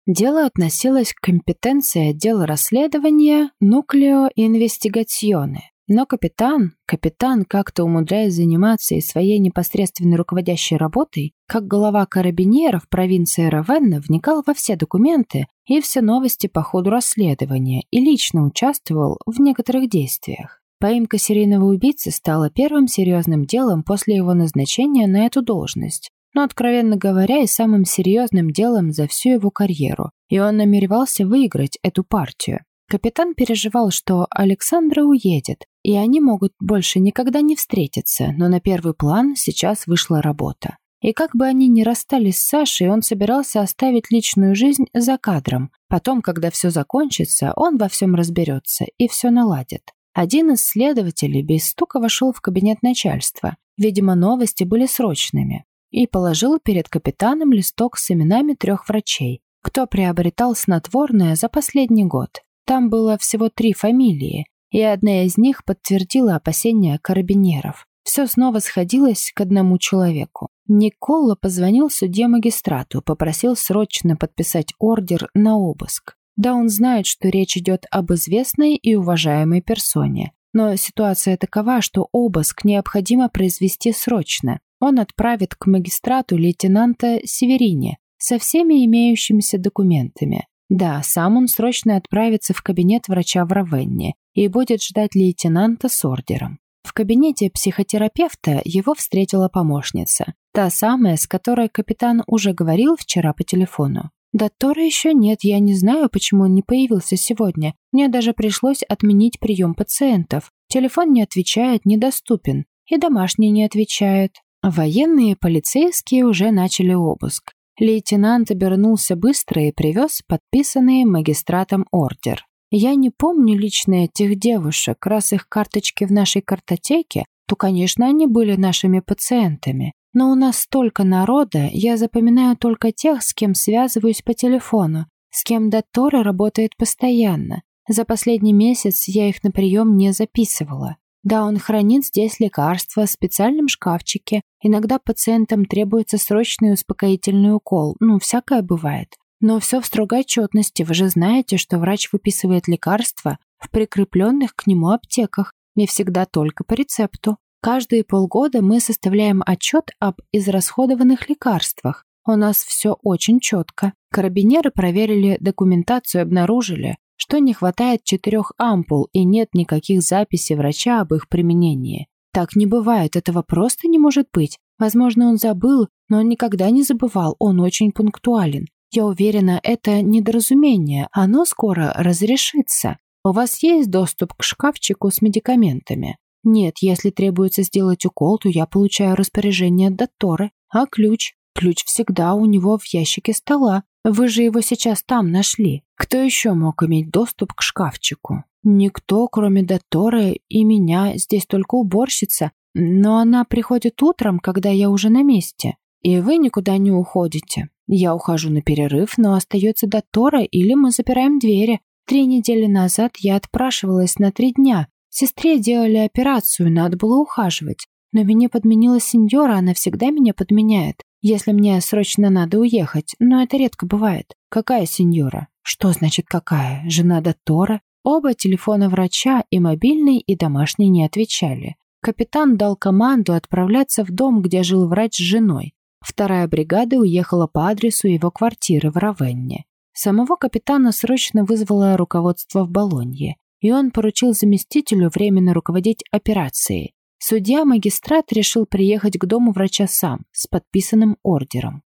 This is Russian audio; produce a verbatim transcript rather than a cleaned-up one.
Дело относилось к компетенции отдела расследования «Нуклео Инвестигационе». Но капитан, капитан, как-то умудряясь заниматься и своей непосредственной руководящей работой, как глава карабинеров провинции Равенна, вникал во все документы и все новости по ходу расследования и лично участвовал в некоторых действиях. Поимка серийного убийцы стала первым серьезным делом после его назначения на эту должность, но, откровенно говоря, и самым серьезным делом за всю его карьеру, и он намеревался выиграть эту партию. Капитан переживал, что Александра уедет, и они могут больше никогда не встретиться, но на первый план сейчас вышла работа. И как бы они ни расстались с Сашей, он собирался оставить личную жизнь за кадром. Потом, когда все закончится, он во всем разберется и все наладит. Один из следователей без стука вошел в кабинет начальства. Видимо, новости были срочными. И положил перед капитаном листок с именами трех врачей, кто приобретал снотворное за последний год. Там было всего три фамилии, и одна из них подтвердила опасения карабинеров. Все снова сходилось к одному человеку. Никола позвонил судье-магистрату, попросил срочно подписать ордер на обыск. Да, он знает, что речь идет об известной и уважаемой персоне, но ситуация такова, что обыск необходимо произвести срочно. Он отправит к магистрату лейтенанта Северини со всеми имеющимися документами. Да, сам он срочно отправится в кабинет врача в Равенне и будет ждать лейтенанта с ордером. В кабинете психотерапевта его встретила помощница, та самая, с которой капитан уже говорил вчера по телефону. «Доктора еще нет, я не знаю, почему он не появился сегодня. Мне даже пришлось отменить прием пациентов. Телефон не отвечает, недоступен. И домашний не отвечает». Военные и полицейские уже начали обыск. Лейтенант обернулся быстро и привез подписанный магистратом ордер. Я не помню лично этих девушек, раз их карточки в нашей картотеке, то, конечно, они были нашими пациентами. Но у нас столько народа, я запоминаю только тех, с кем связываюсь по телефону, с кем доктор работает постоянно. За последний месяц я их на прием не записывала. Да, он хранит здесь лекарства в специальном шкафчике. Иногда пациентам требуется срочный успокоительный укол. Ну, всякое бывает. Но все в строгой отчетности. Вы же знаете, что врач выписывает лекарства в прикрепленных к нему аптеках. Не всегда только по рецепту. Каждые полгода мы составляем отчет об израсходованных лекарствах. У нас все очень четко. Карабинеры проверили документацию и обнаружили, что не хватает четырех ампул и нет никаких записей врача об их применении. Так не бывает, этого просто не может быть. Возможно, он забыл, но он никогда не забывал, он очень пунктуален. Я уверена, это недоразумение, оно скоро разрешится. У вас есть доступ к шкафчику с медикаментами? Нет, если требуется сделать укол, то я получаю распоряжение от доктора. А ключ? Ключ всегда у него в ящике стола. Вы же его сейчас там нашли. Кто еще мог иметь доступ к шкафчику? Никто, кроме доктора и меня, здесь только уборщица. Но она приходит утром, когда я уже на месте. И вы никуда не уходите. Я ухожу на перерыв, но остается доктора или мы запираем двери. Три недели назад я отпрашивалась на три дня. Сестре делали операцию, надо было ухаживать. Но меня подменила сеньора, она всегда меня подменяет. Если мне срочно надо уехать, но это редко бывает. Какая сеньора? Что значит какая? Жена доктора? Оба телефона врача, и мобильный, и домашний, не отвечали. Капитан дал команду отправляться в дом, где жил врач с женой. Вторая бригада уехала по адресу его квартиры в Равенне. Самого капитана срочно вызвало руководство в Болонье, и он поручил заместителю временно руководить операцией. Судья-магистрат решил приехать к дому врача сам, с подписанным ордером.